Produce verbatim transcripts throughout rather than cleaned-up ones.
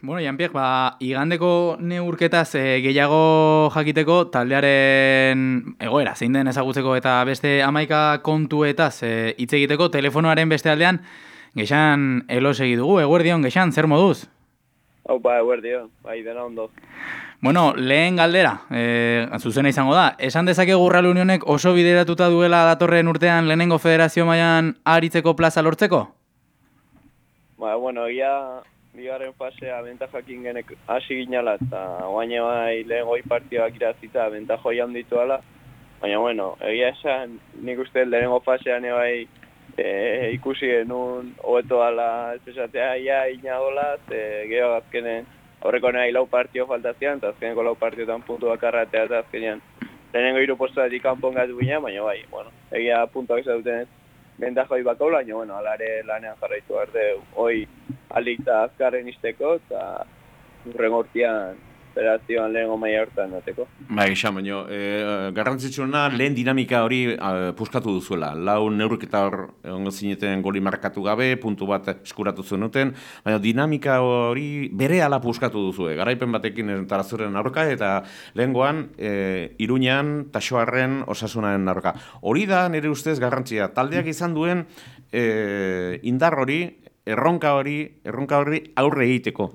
Bueno, Jan-Pierre, ba, igandeko neurketaz e, gehiago jakiteko taldearen egoera, zein den ezagutzeko eta beste hamaika kontuetaz e, hitz egiteko telefonoaren beste aldean, Gexan elosegi dugu, eguerdion, Gexan, zer moduz? Hau, ba, eguerdion, bai, dena ondo. Bueno, lehen galdera, e, zuzena izango da, esan dezakegu Real Unionek oso bideratuta duela datorren urtean lehenengo federazio mailan aritzeko plaza lortzeko? Ba, bueno, egia bigarren fasea bentajakin genek hasi ginala, eta guaine bai lehen goi partioak irazita bentajo jaun dituala. Baina, bueno, egia esan, nik uste lehenengo fasean bai e, ikusi genuen hobeto ala espesatea ia inagola, ze geho azkenen aurreko nahi lau partio faltazian, eta azkeneko lau partiotan puntu bakarratea, eta azkenean lehenengo hiru postatik kanpon gatu ginen, baina bai, bueno, egia puntuak izaduten bentajoi bakaula, baina, bueno, alare lanean jarraitu arte, hoi alikta azkarren izteko, eta urren hortian federazioan lehengo maila hortan dateko. Ba, esan, baina, e, garrantzitsuena lehen dinamika hori e, puskatu duzuela. Lau neurketa hor ongo zineten goli markatu gabe, puntu bat eskuratu zenuten, baina dinamika hori bere ala puskatu duzue. Garaipen batekin tarazuren aurka, eta lehengoan e, Iruñan, Taxoarren, Osasunaren aurka. Hori da, nire ustez, garrantzia. Taldeak izan duen e, indar hori, erronka hori, erronka hori aurre egiteko.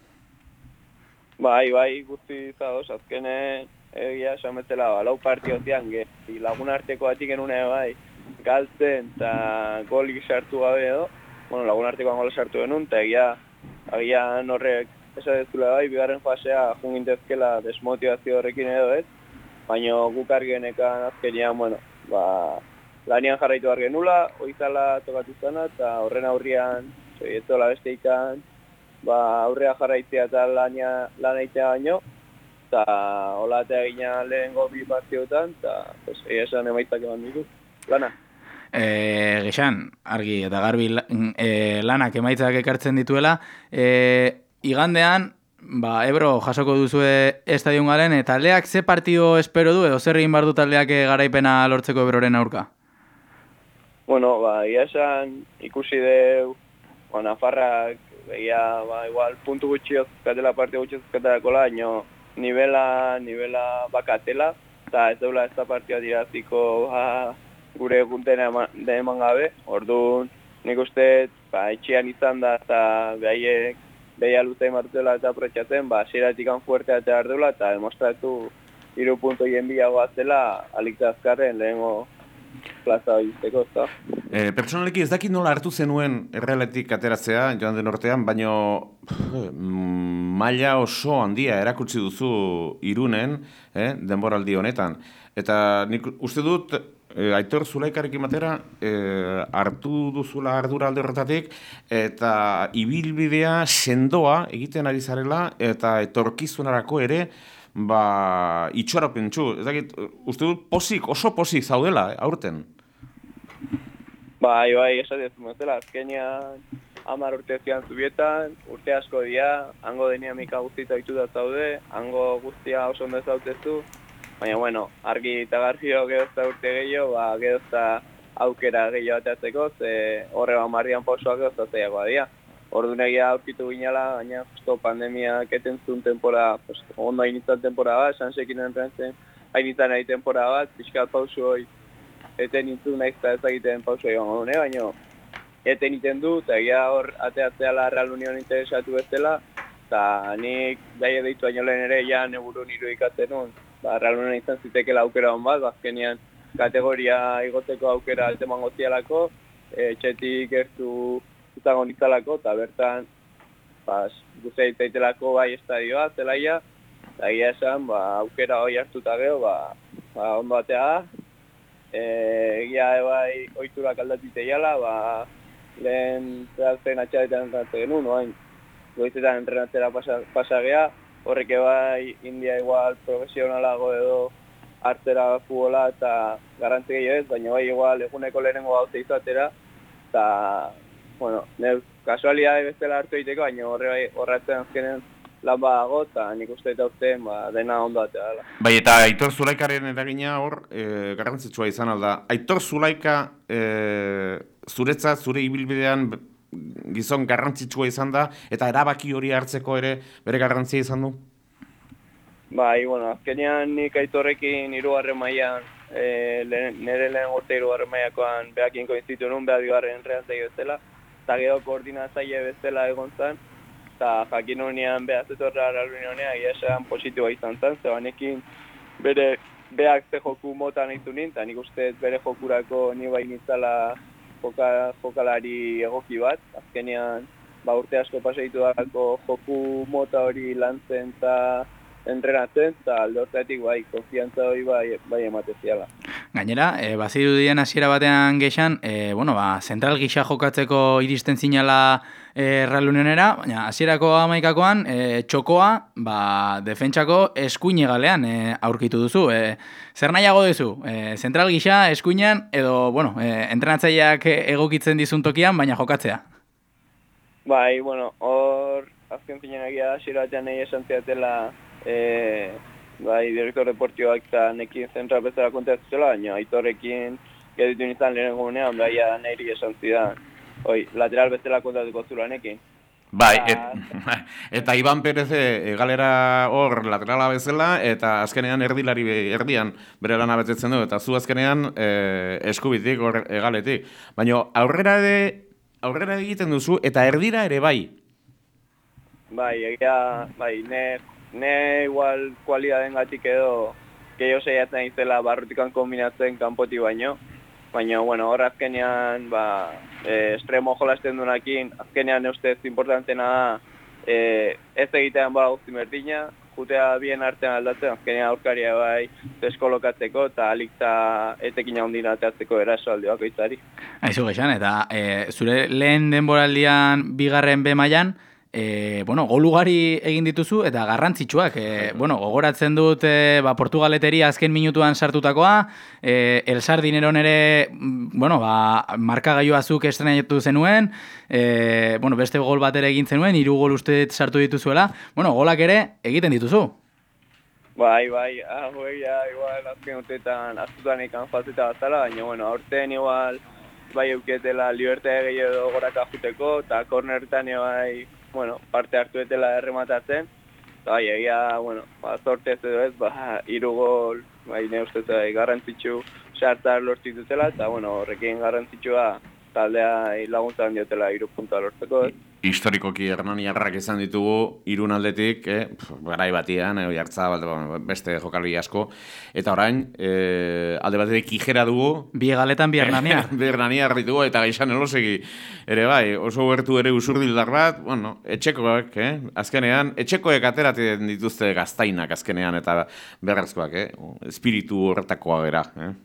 Bai, bai, guzti zadoz, azkene egia esan betzela, ba, lau partiotian, gehi lagun arteko batik genune bai, galtzen eta golik sartu gabe edo, bueno, lagun artekoan gola sartu genuen, eta egia, egia horrek esadezula bai, bigarren fasea jungintezkela desmotivazio horrekin edo ez, baina guk argenekan azkenean, bueno, ba, lanian jarraitu behar genula, oizala tokatu zana, eta horren aurrian, zoietola beste ikan, ba, aurrea jarraitzea eta lana aitea baino, eta holatea gina lehengo bi partiotan, eta pues, esan emaitzak eman ditu, lana. E, Gexan, argi eta garbi e, lanak emaitzak ekartzen dituela, e, igandean, ba, Ebro jasoko duzue estadion garen, eta taldeak ze partio espero du, edo zer egin behar du taldeak garaipena lortzeko Ebroren aurka? Bueno, ba, ia esan ikusi deu, ba, Nafarrak, begia, ba, igual, puntu gutxi ozkatela, parte gutxi ozkatelako ino nivela, nivela bakatela, eta ez daula ez da partioa diraziko ba, gure egunten eman gabe, orduan nik uste, ba, etxean izan da, eta behaiek, behia luze martela eta aprotxatzen, ba, xeratik fuertea eta ardula, eta demostratu hiru punto jenbiago azela, alikta azkarren lehengo plaza hori izteko, eta. E, Pertsonaleki ez dakit nola hartu zenuen Errealetik ateratzea, joan den ortean, baina maila oso handia erakutsi duzu Irunen, eh, denboraldi honetan. Eta nik uste dut, e, Aitor Zulaikarekin batera, e, hartu duzula ardura alde horretatik, eta ibilbidea sendoa egiten ari zarela, eta etorkizunarako ere, ba, itxoarapentsu. Ez dakit, uste dut pozik, oso pozik zaudela, eh, aurten. Bai, bai, esatzen zumezela, azkenean hamar urte zian zubietan, urte asko dira, hango dinamika guztita ditu da zaude, hango guztia oso ondo zautezu, baina, bueno, argi eta garfio gedozta urte gehiago, ba, gedozta aukera gehiago ateatzeko, ze horre ba marrian pausoak gedozta zeiagoa dira. Ordu negia aurkitu ginala, baina justo pandemia keten zuen tempora, pues, ondo hainitzan tempora bat, sansekin entrentzen, hainitzan nahi tempora bat, pixkat pausu hoi, eten nintzen nahiz eta ezagiten pauso egon gune, baina eten iten du, eta egia hor ateatzeala Real Union interesatu bezala, eta nik daia deitu baino lehen ere ja neburu niru ikatzen nun, ba, Real Union izan zitekela aukera hon bat, bazkenean kategoria igoteko aukera alteman gozialako, etxetik gertu izango nitzalako, eta bertan ba, guzea itaitelako bai estadioa, zelaia, eta egia esan, ba, aukera hori hartuta geho, ba, ba, ondo batea da, egia ebai oiturak aldatiteiala, ba, lehen zehazten atxadetan entrenatzen genuen, oain, goizetan entrenatzera pasagea, horrek ebai India igual profesionalago edo hartzera futbola eta garrantzi gehiago ez, baina bai igual eguneko lehenengo gaute izatera, eta, bueno, nire kasualidade bezala hartu egiteko, baina horretzen azkenen lan badago, eta nik uste eta urtean ba, dena ondo atea dela. Bai, eta Aitor Zulaikaren eragina hor, e, garrantzitsua izan alda. Aitor Zulaika e, zuretzat, zure ibilbidean gizon garrantzitsua izan da, eta erabaki hori hartzeko ere bere garrantzia izan du? Bai, bueno, azkenean nik Aitorrekin hirugarren mailan, e, nire lehen urte hirugarren mailakoan behakin koinzitu nun, beha bigarren reantegi bezala, eta gero koordinatzaile bezala egon zen, eta jakin honean beha zetorra aralunionea, egia esan positiboa izan zen, zebanekin bere beak ze joku mota nahi zunien, eta nik uste bere jokurako ni bai nintzala joka, jokalari egoki bat, azkenean ba, urte asko pasaitu dalako joku mota hori lantzen eta entrenatzen, eta alde hortatik bai, konfiantza hori bai, bai emateziala. Gainera, e, baziru dien hasiera batean gexan, e, bueno, ba, zentral gisa jokatzeko iristen zinala e, Real Unionera, baina hasierako hamaikakoan e, txokoa, ba, defentsako eskuine galean e, aurkitu duzu. E, zer nahiago duzu? E, zentral gisa, eskuinean, edo, bueno, e, entrenatzaileak egokitzen dizun tokian, baina jokatzea? Bai, bueno, hor, azken finean egia hasiera batean nahi esan ziatela, E, bai, direktor deportioak eta nekin zentral bezala kontatzela, baina Aitorrekin geditu nizan lehen egunean, bai, nahi esan zidan, oi, lateral bezala kontatuko zula nekin. Bai, et, eta Iban Perez galera hor laterala bezala, eta azkenean erdilari erdian bere lana betetzen du, eta zu azkenean e, eskubitik, hor egaletik. Baina aurrera, de, aurrera egiten duzu, eta erdira ere bai. Bai, egia, bai, ne... Ne igual kualidaden gatik edo gehiago saiatzen izela barrutikan kombinatzen kanpoti baino. Baina, bueno, hor azkenean, ba, e, estremo jolasten duenakin, azkenean ustez importantena da e, ez egitean ba guzti berdina, jutea bien artean aldatzen, azkenean aurkaria bai deskolokatzeko eta alik eta etekin handina ateatzeko eraso alde bakoitzari. Aizu gexan, eta e, zure lehen denboraldian bigarren B mailan, E, bueno, gol ugari egin dituzu eta garrantzitsuak. E, bueno, gogoratzen dut e, ba, Portugaleteria azken minutuan sartutakoa, e, El Sardineron ere, bueno, ba, markagailua zuk estrenatu zenuen, e, bueno, beste gol bat ere egin zenuen, hiru gol uste sartu dituzuela. Bueno, golak ere egiten dituzu. Bai, bai, hoi, ja, igual, azken urteetan, aztutan ikan falteta bazala, baina, bueno, aurten igual, bai euketela libertate gehiago goraka juteko, eta kornertan bai, bueno, parte hartu etela errematatzen, eta bai, egia, bueno, ba, sortez edo ez, ba, hiru gol, bai, ne ustez, bai, garrantzitsu sartzar lortu dutela, eta, bueno, horrekin garrantzitsua taldea laguntzan diotela hiru puntua lortzeko, ez? Historikoki hernaniarrak izan ditugu irun aldetik, eh, garai batian, eh, jartza, beste jokalri asko, eta orain, eh, alde batetik kijera dugu. Bi egaletan bi hernaniar. Bi hernaniar ditugu, eta gaixan elosegi ere bai, oso gertu ere usurdildar bat, bueno, etxekoak, eh, azkenean, etxekoek ateratzen dituzte gaztainak azkenean, eta berrazkoak, eh, espiritu horretakoa gera, eh.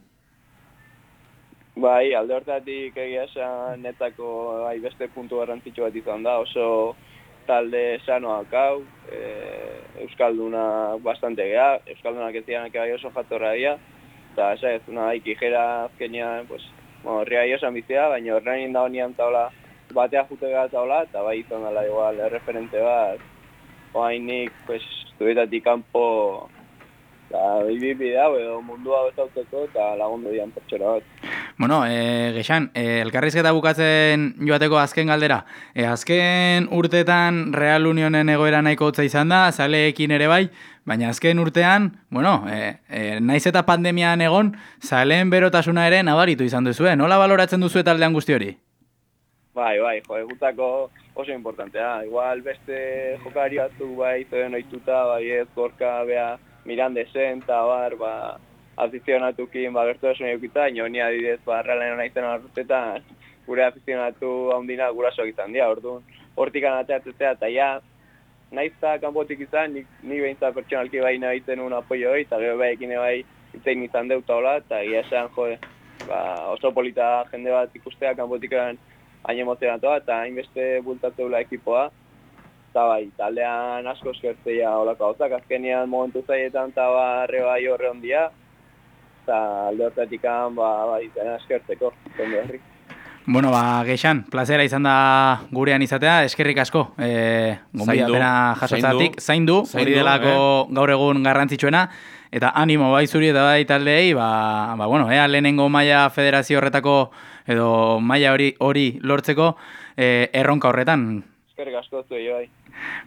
Bai, alde hortatik egia esan netako bai, beste puntu garrantzitsu bat izan da, oso talde sanoak hau, e, Euskalduna bastante geha, Euskaldunak ez dianak bai oso jatorra dira, eta esa ez, una bai, kijera azkenean, pues, bueno, horria esan bizia, baina horrein da honian taula batea jute gara taula, eta bai izan dela igual, erreferente bat, oainik, pues, zuetatik kanpo, eta bibi da, edo mundua bezautzeko, eta lagundu dian pertsora bat. Bueno, e, gexan, e, elkarrizketa bukatzen joateko azken galdera. E, azken urteetan Real Unionen egoera nahiko hotza izan da, zaleekin ere bai, baina azken urtean, bueno, e, e, naiz eta pandemian egon, zaleen berotasuna ere nabaritu izan duzue. Nola baloratzen duzue taldean guzti hori? Bai, bai, jo, egutako oso importantea. Igual beste jokari batzuk bai, zoen oituta, bai ez, gorka, bea, Mirandesen, eta bar, ba, afizionatukin ba, gertu esun eukita, ino ni adidez ba, Realena nahizen arrutetan gure afizionatu handina gurasoak izan dira, orduan hortikan ateatzea, eta ja, naizta kanpotik izan, nik, ni behintzat pertsonalki bai nahitzen un apoio hori, eta gero behekin bai itzein izan deuta hola, eta gira esan, jo, ba, oso polita jende bat ikustea kanpotikan hain emozionatua, eta hainbeste bultatzeula ekipoa, eta bai, taldean asko eskertzea holako gauzak, azkenean momentu zaietan eta barre bai horre ondia, eta alde horretikan ba, bai, eskertzeko, jende horri. Bueno, ba, Geixan, plazera izan da gurean izatea, eskerrik asko, e, gonbidapena jasotzatik, zaindu, hori delako eh? gaur egun garrantzitsuena, eta animo bai zuri eta bai taldeei, ba, ba, bueno, ea lehenengo maila federazio horretako, edo maila hori hori lortzeko, e, erronka horretan. Eskerrik asko zuei, bai.